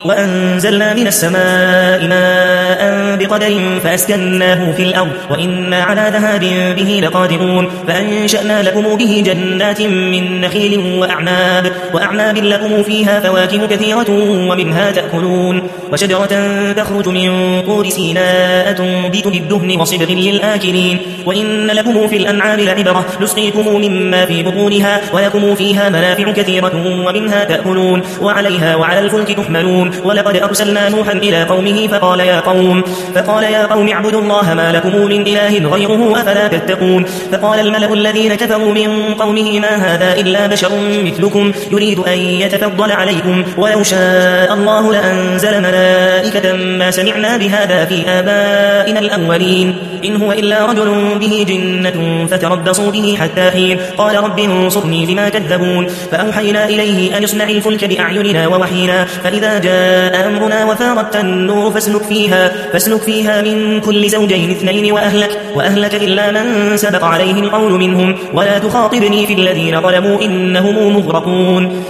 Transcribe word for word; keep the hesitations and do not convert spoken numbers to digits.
وأنزلنا من السماء ماء بقدر فأسكناه في الأرض وإنا على ذهاب به لقادرون فأنشأنا لكم به جنات من نخيل وأعناب, وأعناب لكم فيها فواكه كثيرة ومنها تأكلون وشجرة تخرج من طور سيناء تنبت بالدهن وصبغ للآكلين وإن لكم في الأنعام لعبرة نسقيكم مما في بطونها ولكم فيها منافع كثيرة ومنها تأكلون وعليها وعلى الفلك تحملون ولقد أرسلنا نوحا إلى قومه فقال يا قوم فقال يا قوم اعبدوا الله ما لكم من إله غيره أفلا تتقون فقال الملأ الذين كفروا من قومه ما هذا إلا بشر مثلكم يريد أن يتفضل عليكم ولو شاء الله لأنزل ملائكة ما سمعنا بهذا في آبائنا الأولين إن هو إلا رجل به جنة فتربصوا به حتى حين قال رب انصرني بما كذبون فأوحينا إليه أن يصنع الفلك بأعيننا ووحينا فإذا جاء أمرنا وفارت النور فاسلك فيها, فاسلك فيها من كل زوجين اثنين وأهلك, وأهلك إلا من سبق عليه القول منهم ولا تخاطبني في الذين ظلموا إنهم مغرقون